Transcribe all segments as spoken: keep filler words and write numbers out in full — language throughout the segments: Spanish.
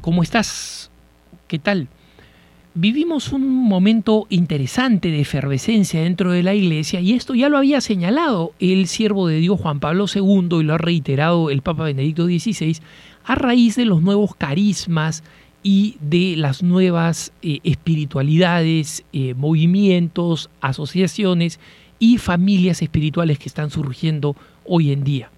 ¿cómo estás? ¿Qué tal? Vivimos un momento interesante de efervescencia dentro de la Iglesia, y esto ya lo había señalado el siervo de Dios Juan Pablo segundo y lo ha reiterado el Papa Benedicto dieciséis a raíz de los nuevos carismas y de las nuevas eh, espiritualidades, eh, movimientos, asociaciones y familias espirituales que están surgiendo hoy en día.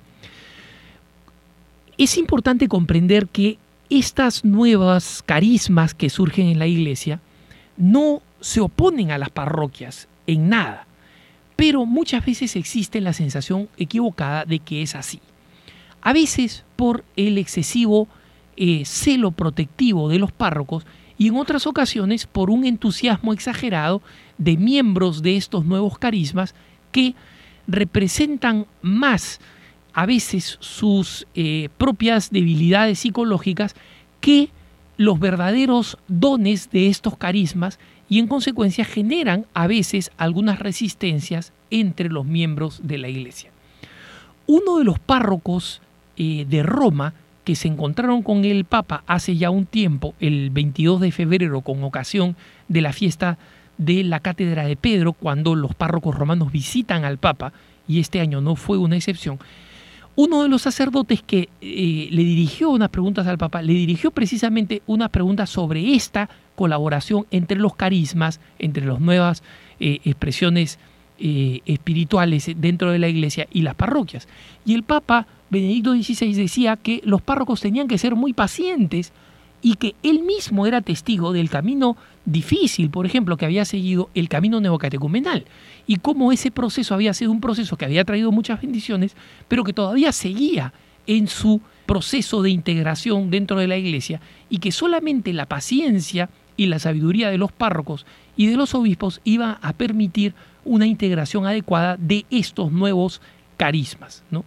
Es importante comprender que estas nuevas carismas que surgen en la Iglesia no se oponen a las parroquias en nada, pero muchas veces existe la sensación equivocada de que es así. A veces por el excesivo eh, celo protectivo de los párrocos, y en otras ocasiones por un entusiasmo exagerado de miembros de estos nuevos carismas que representan más a veces sus eh, propias debilidades psicológicas que los verdaderos dones de estos carismas, y en consecuencia generan a veces algunas resistencias entre los miembros de la Iglesia. Uno de los párrocos eh, de Roma que se encontraron con el Papa hace ya un tiempo, el veintidós de febrero, con ocasión de la fiesta de la Cátedra de Pedro, cuando los párrocos romanos visitan al Papa, y este año no fue una excepción, uno de los sacerdotes que eh, le dirigió unas preguntas al Papa, le dirigió precisamente unas preguntas sobre esta colaboración entre los carismas, entre las nuevas eh, expresiones eh, espirituales dentro de la Iglesia y las parroquias. Y el Papa Benedicto dieciséis decía que los párrocos tenían que ser muy pacientes y que él mismo era testigo del camino difícil, por ejemplo, que había seguido el camino neocatecumenal, y cómo ese proceso había sido un proceso que había traído muchas bendiciones, pero que todavía seguía en su proceso de integración dentro de la Iglesia, y que solamente la paciencia y la sabiduría de los párrocos y de los obispos iba a permitir una integración adecuada de estos nuevos carismas, ¿no?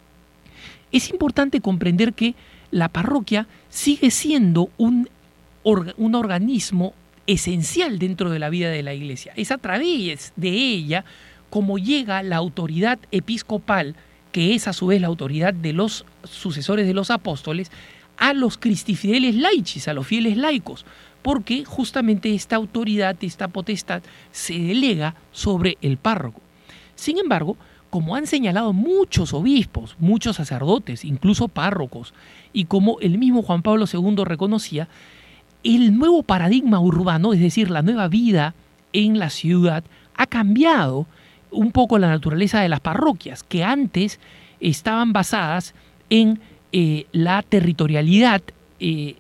Es importante comprender que la parroquia sigue siendo un, orga, un organismo esencial dentro de la vida de la Iglesia. Es a través de ella como llega la autoridad episcopal, que es a su vez la autoridad de los sucesores de los apóstoles, a los cristifideles laicis, a los fieles laicos, porque justamente esta autoridad, esta potestad, se delega sobre el párroco. Sin embargo, como han señalado muchos obispos, muchos sacerdotes, incluso párrocos, y como el mismo Juan Pablo segundo reconocía, el nuevo paradigma urbano, es decir, la nueva vida en la ciudad, ha cambiado un poco la naturaleza de las parroquias, que antes estaban basadas en eh, la territorialidad eh,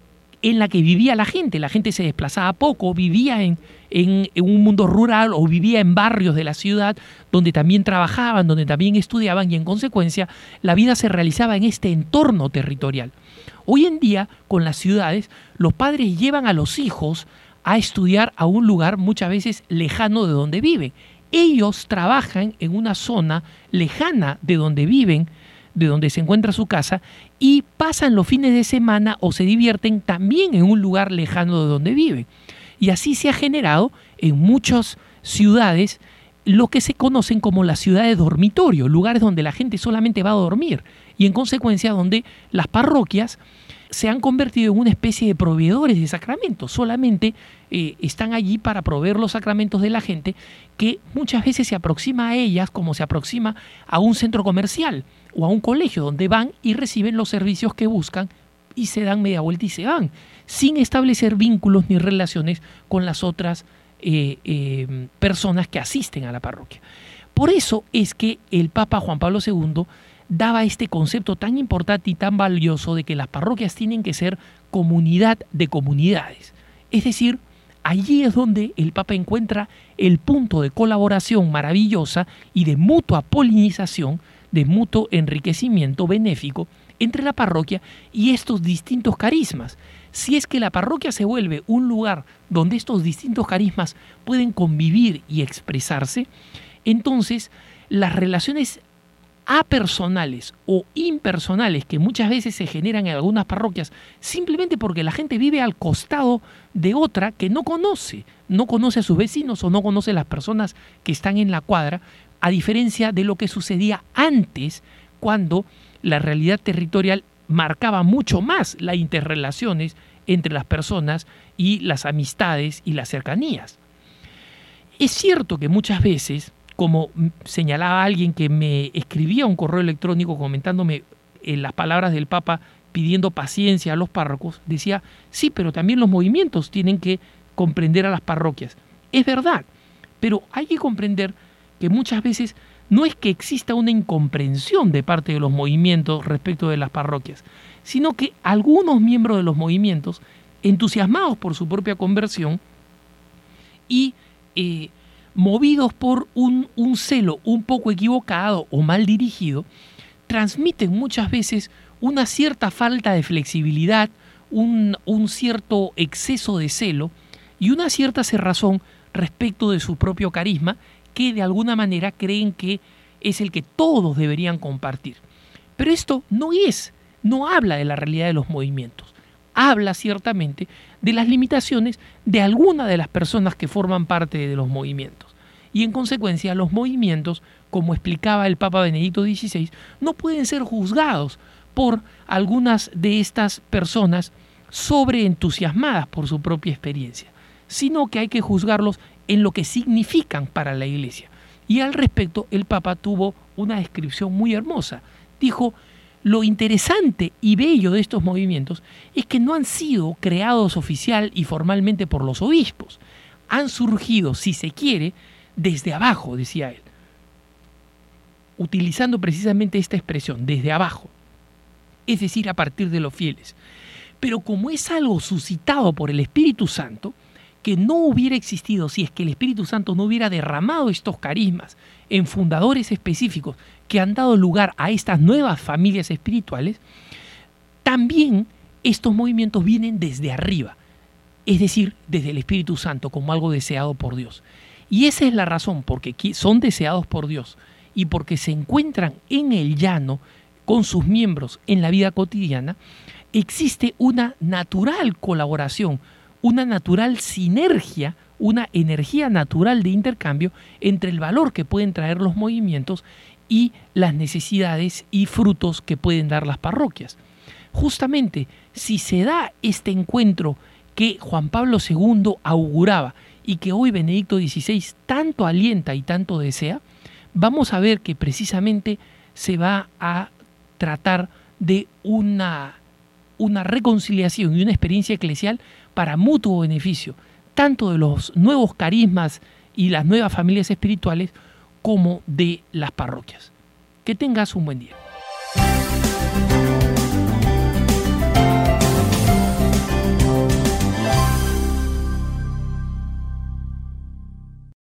en la que vivía la gente. La gente se desplazaba poco, vivía en, en, en un mundo rural o vivía en barrios de la ciudad donde también trabajaban, donde también estudiaban, y en consecuencia la vida se realizaba en este entorno territorial. Hoy en día, con las ciudades, los padres llevan a los hijos a estudiar a un lugar muchas veces lejano de donde viven. Ellos trabajan en una zona lejana de donde viven, de donde se encuentra su casa, y pasan los fines de semana o se divierten también en un lugar lejano de donde viven. Y así se ha generado en muchas ciudades lo que se conocen como las ciudades dormitorio, lugares donde la gente solamente va a dormir, y en consecuencia donde las parroquias se han convertido en una especie de proveedores de sacramentos. Solamente eh, están allí para proveer los sacramentos de la gente, que muchas veces se aproxima a ellas como se aproxima a un centro comercial o a un colegio, donde van y reciben los servicios que buscan y se dan media vuelta y se van, sin establecer vínculos ni relaciones con las otras eh, eh, personas que asisten a la parroquia. Por eso es que el Papa Juan Pablo segundo daba este concepto tan importante y tan valioso de que las parroquias tienen que ser comunidad de comunidades. Es decir, allí es donde el Papa encuentra el punto de colaboración maravillosa y de mutua polinización, de mutuo enriquecimiento benéfico entre la parroquia y estos distintos carismas. Si es que la parroquia se vuelve un lugar donde estos distintos carismas pueden convivir y expresarse, entonces las relaciones apersonales o impersonales que muchas veces se generan en algunas parroquias simplemente porque la gente vive al costado de otra que no conoce, no conoce a sus vecinos o no conoce a las personas que están en la cuadra, a diferencia de lo que sucedía antes, cuando la realidad territorial marcaba mucho más las interrelaciones entre las personas y las amistades y las cercanías. Es cierto que muchas veces, como señalaba alguien que me escribía un correo electrónico comentándome en las palabras del Papa pidiendo paciencia a los párrocos, decía, sí, pero también los movimientos tienen que comprender a las parroquias. Es verdad, pero hay que comprender que muchas veces no es que exista una incomprensión de parte de los movimientos respecto de las parroquias, sino que algunos miembros de los movimientos, entusiasmados por su propia conversión y eh, movidos por un, un celo un poco equivocado o mal dirigido, transmiten muchas veces una cierta falta de flexibilidad, un, un cierto exceso de celo y una cierta cerrazón respecto de su propio carisma, que de alguna manera creen que es el que todos deberían compartir. Pero esto no es, no habla de la realidad de los movimientos. Habla ciertamente de las limitaciones de alguna de las personas que forman parte de los movimientos. Y en consecuencia, los movimientos, como explicaba el Papa Benedicto dieciséis, no pueden ser juzgados por algunas de estas personas sobreentusiasmadas por su propia experiencia, sino que hay que juzgarlos en lo que significan para la Iglesia. Y al respecto, el Papa tuvo una descripción muy hermosa. Dijo, lo interesante y bello de estos movimientos es que no han sido creados oficial y formalmente por los obispos. Han surgido, si se quiere, desde abajo, decía él, utilizando precisamente esta expresión, desde abajo, es decir, a partir de los fieles. Pero como es algo suscitado por el Espíritu Santo, que no hubiera existido si es que el Espíritu Santo no hubiera derramado estos carismas en fundadores específicos que han dado lugar a estas nuevas familias espirituales, también estos movimientos vienen desde arriba, es decir, desde el Espíritu Santo como algo deseado por Dios. Y esa es la razón, porque son deseados por Dios y porque se encuentran en el llano con sus miembros en la vida cotidiana, existe una natural colaboración, una natural sinergia, una energía natural de intercambio entre el valor que pueden traer los movimientos y las necesidades y frutos que pueden dar las parroquias. Justamente, si se da este encuentro que Juan Pablo segundo auguraba y que hoy Benedicto dieciséis tanto alienta y tanto desea, vamos a ver que precisamente se va a tratar de una, una reconciliación y una experiencia eclesial para mutuo beneficio, tanto de los nuevos carismas y las nuevas familias espirituales como de las parroquias. Que tengas un buen día.